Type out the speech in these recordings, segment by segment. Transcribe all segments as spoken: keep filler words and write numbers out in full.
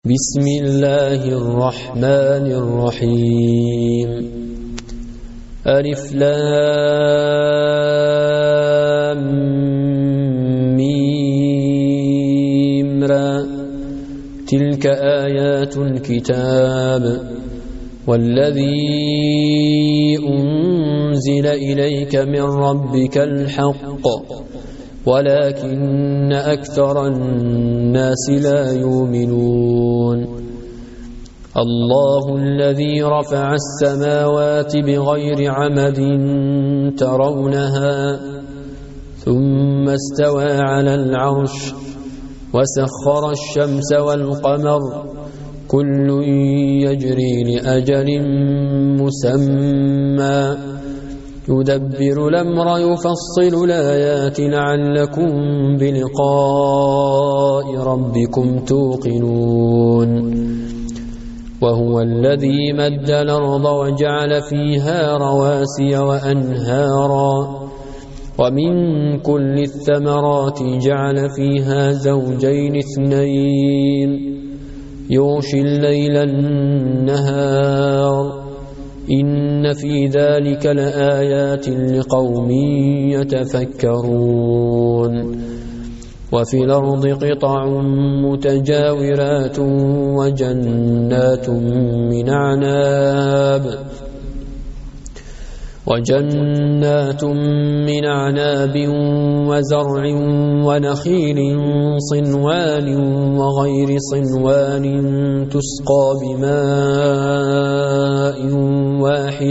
بسم الله الرحمن الرحيم ألف لام ميم را تلك آيات الكتاب والذي أنزل إليك من ربك الحق ولكن أكثر الناس لا يؤمنون الله الذي رفع السماوات بغير عمد ترونها ثم استوى على العرش وسخر الشمس والقمر كل يجري لأجل مسمى يدبر الأمر يفصل الآيات لعلكم بلقاء ربكم توقنون وهو الذي مد الأرض وجعل فيها رواسي وأنهارا ومن كل الثمرات جعل فيها زوجين اثنين يغشي الليل النهار إن في ذلك لآيات لقوم يتفكرون وفي الأرض قطع متجاورات وجنات من أعناب وجنات من أعناب وزرع ونخيل صنوان وغير صنوان تسقى بماء واحد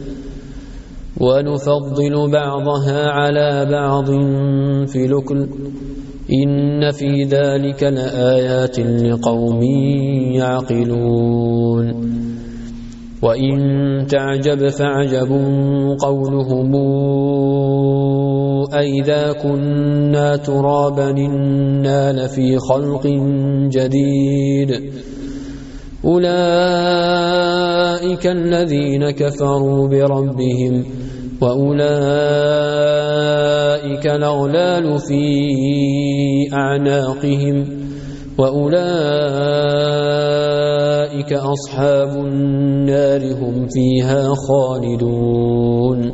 ونفضل بعضها على بعض في الأكل إن في ذلك لآيات لقوم يعقلون وإن تعجب فعجب قولهم أئذا كنا ترابا إنا لفي خلق جديد أولئك الذين كفروا بربهم وأولئك الأغلال في أعناقهم وأولئك أصحاب النار هم فيها خالدون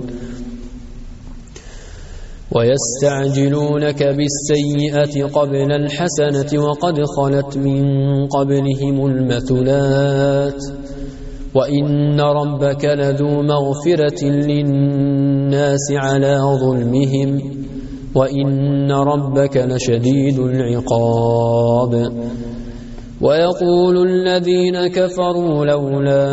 ويستعجلونك بالسيئة قبل الحسنة وقد خلت من قبلهم المثلات وإن ربك لذو مغفرة للناس على ظلمهم وإن ربك لشديد العقاب ويقول الذين كفروا لولا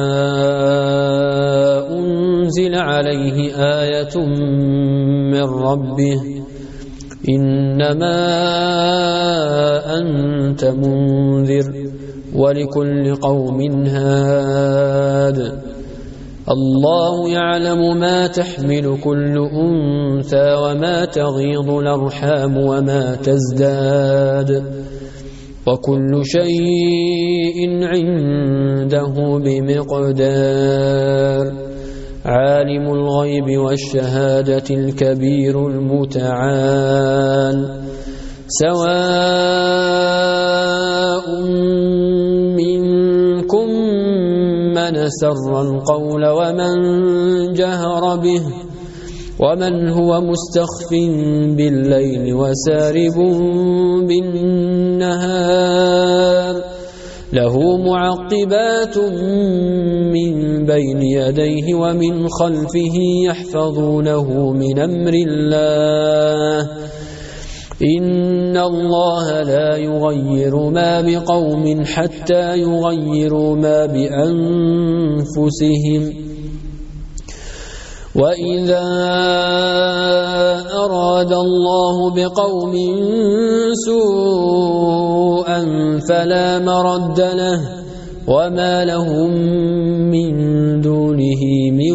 أنزل عليه آية من ربه إنما أنت منذر ولكل قوم هاد الله يعلم ما تحمل كل أنثى وما تغيض الأرحام وما تزداد وكل شيء عنده بمقدار عالم الغيب والشهادة الكبير المتعال سواء منكم من سر القول ومن جهر به ومن هو مستخف بالليل وسارب بالنهار له معقبات من بين يديه ومن خلفه يحفظونه من أمر الله إن الله لا يغير ما بقوم حتى يغيروا ما بأنفسهم وإذا أراد الله بقوم سوءا فلا مرد له وما لهم من دونه من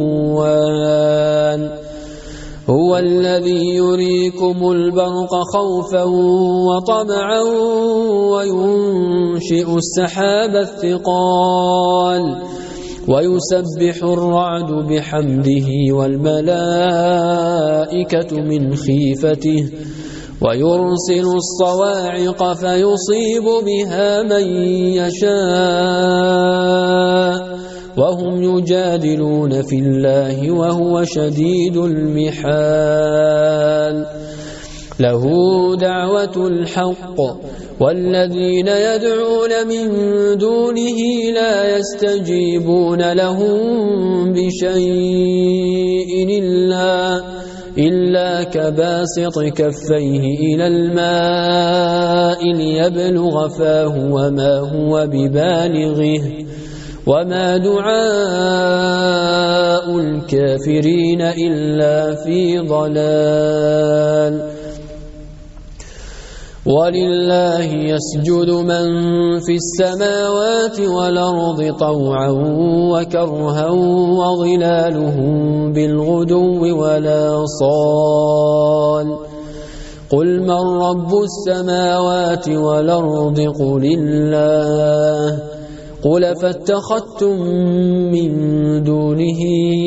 وال هو الذي يريكم البرق خوفا وطمعا وينشئ السحاب الثقال ويسبح الرعد بحمده والملائكة من خيفته ويرسل الصواعق فيصيب بها من يشاء وهم يجادلون في الله وهو شديد المحال له دعوة الحق والذين يدعون من دونه لا يستجيبون لهم بشيء إلا, إلا كباسط كفيه إلى الماء ليبلغ فاه وما هو ببالغه وما دعاء الكافرين إلا في ضلال ولله يسجد من في السماوات والأرض طوعا وكرها وظلالهم بالغدو ولا صال قل من رب السماوات والأرض قل الله قل فاتخذتم من دونه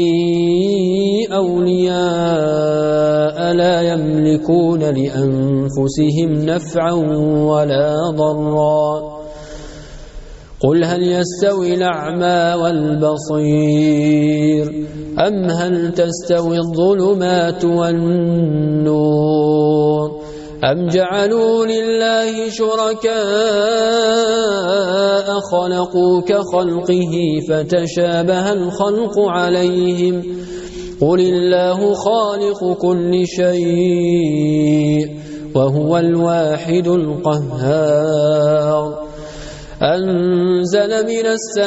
أولياء لا يملكون لأنفسهم نفعا ولا ضرا قل هل يستوي الأعمى والبصير أم هل تستوي الظلمات والنور أم جعلوا لله شركاء خلقوا كخلقه فتشابه الخلق عليهم قل الله خالق كل شيء وهو الواحد القهار أنزل من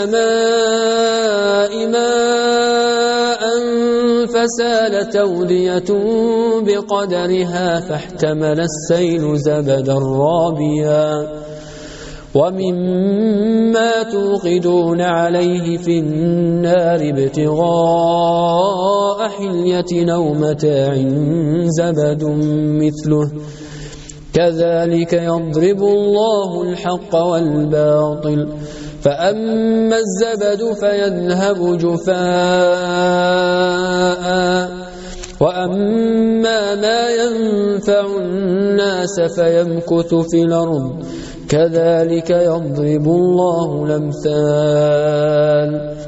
السماء ماء فسالت أودية بقدرها فاحتمل السيل زبدا رابيا ومما توقدون عليه في النار ابتغاء حلية أو متاع زبد مثله كذلك يضرب الله الحق والباطل فأما الزبد فيذهب جفاء وأما ما ينفع الناس فيمكث في الأرض كذلك يضرب الله الأمثال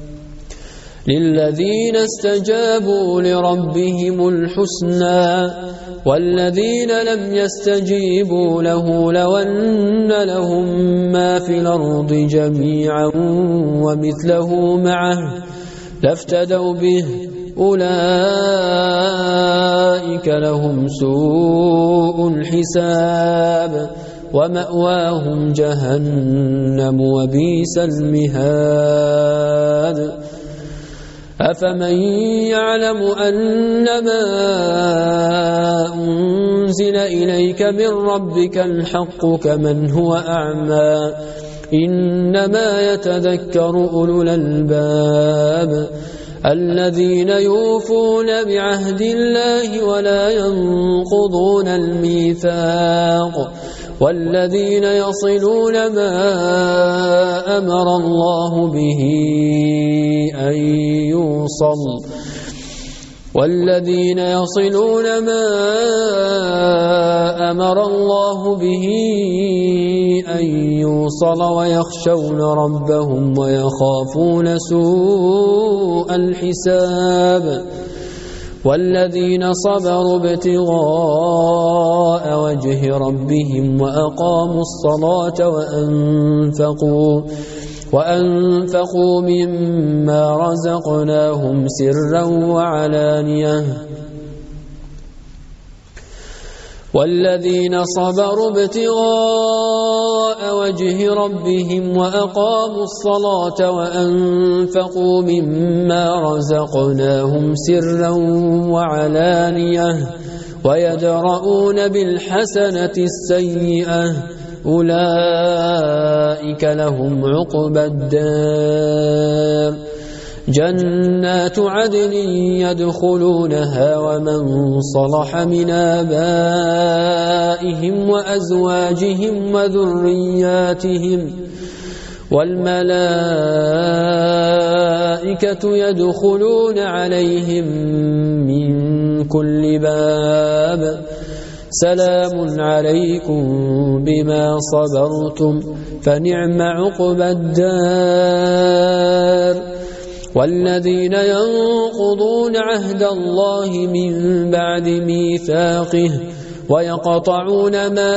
للذين استجابوا لربهم الحسنى والذين لم يستجيبوا له لو أن لهم ما في الأرض جميعا ومثله معه لافتدوا به أولئك لهم سوء الحساب ومأواهم جهنم وبئس المهاد أفمن يعلم أنما أنزل إليك من ربك الحق كمن هو أعمى إنما يتذكر أولو الألباب الذين يوفون بعهد الله ولا ينقضون الميثاق والذين يصلون ما أمر الله به أن يوصل والذين يصلون ما أمر الله به أن يوصل ويخشون ربهم ويخافون سوء الحساب والذين صبروا ابتغاء وجه ربهم وأقاموا الصلاة وأنفقوا وأنفقوا مما رزقناهم سرا وعلانية والذين صبروا ابتغاء وجه ربهم وأقاموا الصلاة وأنفقوا مما رزقناهم سرا وعلانية ويدرؤون بالحسنة السيئة أولئك لهم عقبى الدار جنات عدن يدخلونها ومن صلح من آبائهم وأزواجهم وذرياتهم والملائكة يدخلون عليهم من كل باب سلام عليكم بما صبرتم فنعم عقبى الدار والذين ينقضون عهد الله من بعد ميثاقه ويقطعون ما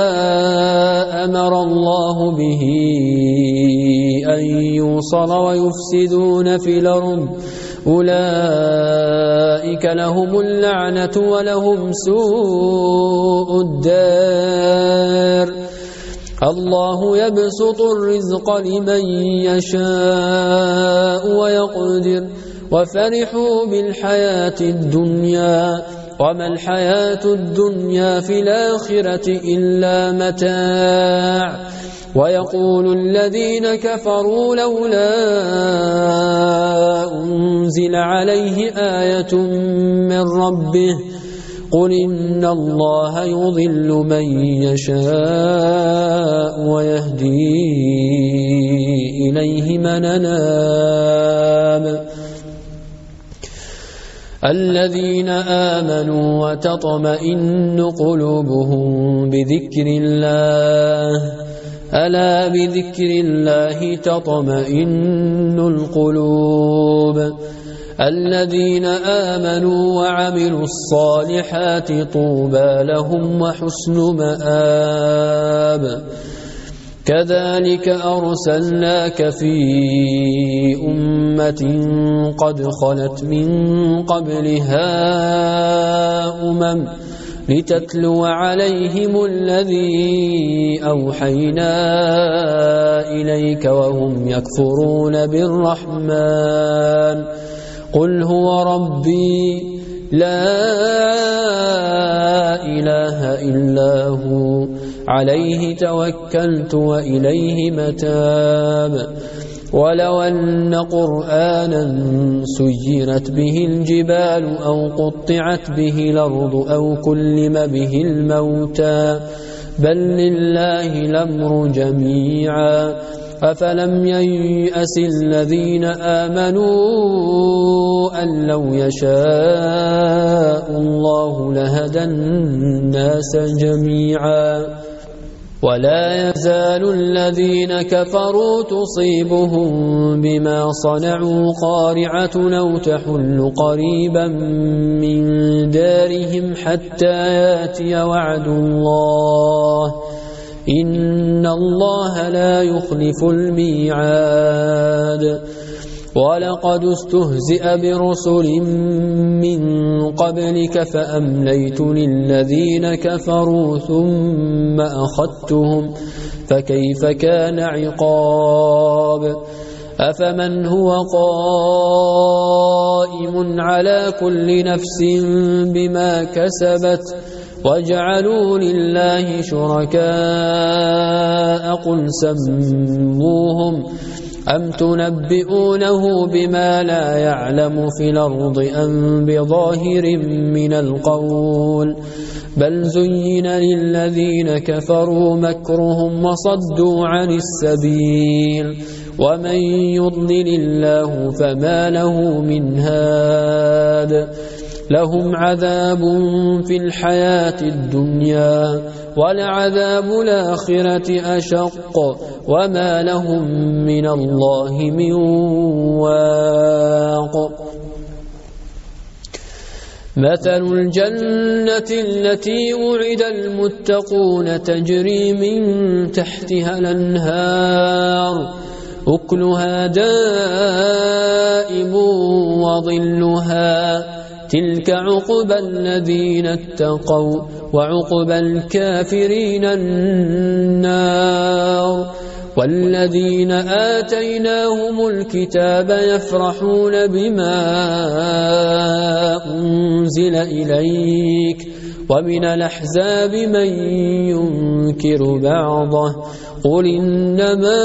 أمر الله به أن يوصل ويفسدون في الأرض أولئك لهم اللعنة ولهم سوء الدار الله يبسط الرزق لمن يشاء ويقدر وفرحوا بالحياة الدنيا وما الحياة الدنيا في الآخرة إلا متاع ويقول الذين كفروا لولا أنزل عليه آية من ربه قل إن الله يضل من يشاء ويهدي إليه من أناب الذين آمنوا وتطمئن قلوبهم بذكر الله ألا بذكر الله تطمئن القلوب الذين آمنوا وعملوا الصالحات طوبى لهم وحسن مآب كذلك أرسلناك في أمة قد خلت من قبلها أمم لتتلو عليهم الذي أوحينا إليك وهم يكفرون بالرحمن قل هو ربي لا إله إلا هو عليه توكلت وإليه متاب ولو أن قرآنا سيرت به الجبال أو قطعت به الأرض أو كلم به الموتى بل لله الأمر جميعا أفلم ييأس الذين آمنوا أن لو يشاء الله لهدى الناس جميعا ولا يزال الذين كفروا تصيبهم بما صنعوا قارعة أو تحل قريبا من دارهم حتى ياتي وعد الله إن الله لا يخلف الميعاد ولقد استهزئ برسل من قبلك فأمليت للذين كفروا ثم أخذتهم فكيف كان عقاب أفمن هو قائم على كل نفس بما كسبت وجعلوا لله شركاء قل سموهم أم تنبئونه بما لا يعلم في الأرض أم بظاهر من القول بل زين للذين كفروا مكرهم وصدوا عن السبيل ومن يضلل الله فما له من هاد لهم عذاب في الحياة الدنيا ولعذاب الآخرة أشق وما لهم من الله من واق مثل الجنة التي وعد المتقون تجري من تحتها الأنهار أكلها دائم وظلها تلك عقبى الذين اتقوا وعقبى الكافرين النار والذين آتيناهم الكتاب يفرحون بما أنزل إليك ومن الأحزاب من ينكر بعضه قل إنما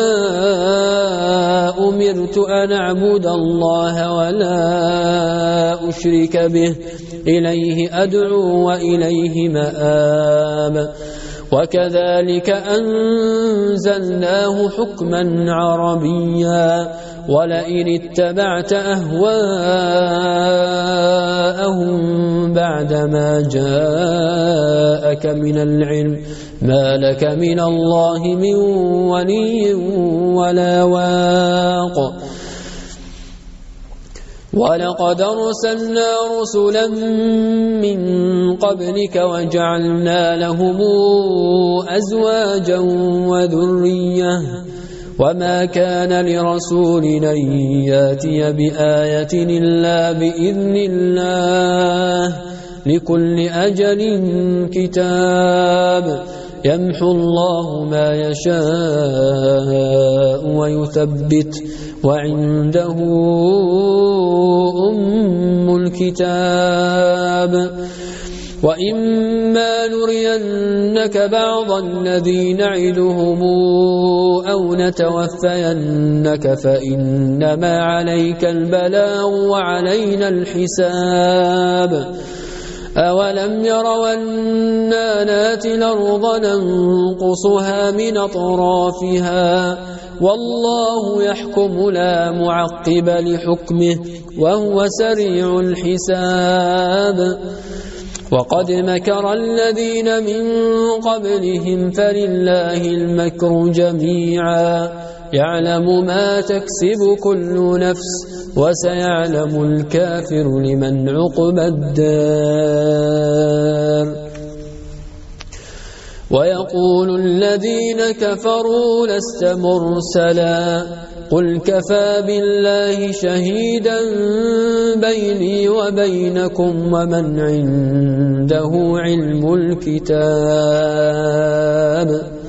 أمرت أن أعبد الله ولا أشرك به إليه أدعو وإليه مآب وكذلك أنزلناه حكما عربيا ولئن اتبعت أهواءهم بعدما جاءك من العلم ما لك من الله من ولي ولا واق ولقد أرسلنا رسلا من قبلك وجعلنا لهم أزواجا وذرية وما كان لرسول أن ياتي بآية إلا بإذن الله لكل أجل كتاب يمحو الله ما يشاء ويثبت وعنده أم الكتاب وإما نرينك بعض الذي نعدهم أو نتوفينك فإنما عليك البلاغ وعلينا الحساب أولم يروا أنا ناتي الأرض ننقصها من أطرافها والله يحكم لا معقب لحكمه وهو سريع الحساب وقد مكر الذين من قبلهم فلله المكر جميعا يعلم ما تكسب كل نفس وسيعلم الكافر لمن عقب الدار ويقول الذين كفروا لست مرسلا قل كفى بالله شهيدا بيني وبينكم ومن عنده علم الكتاب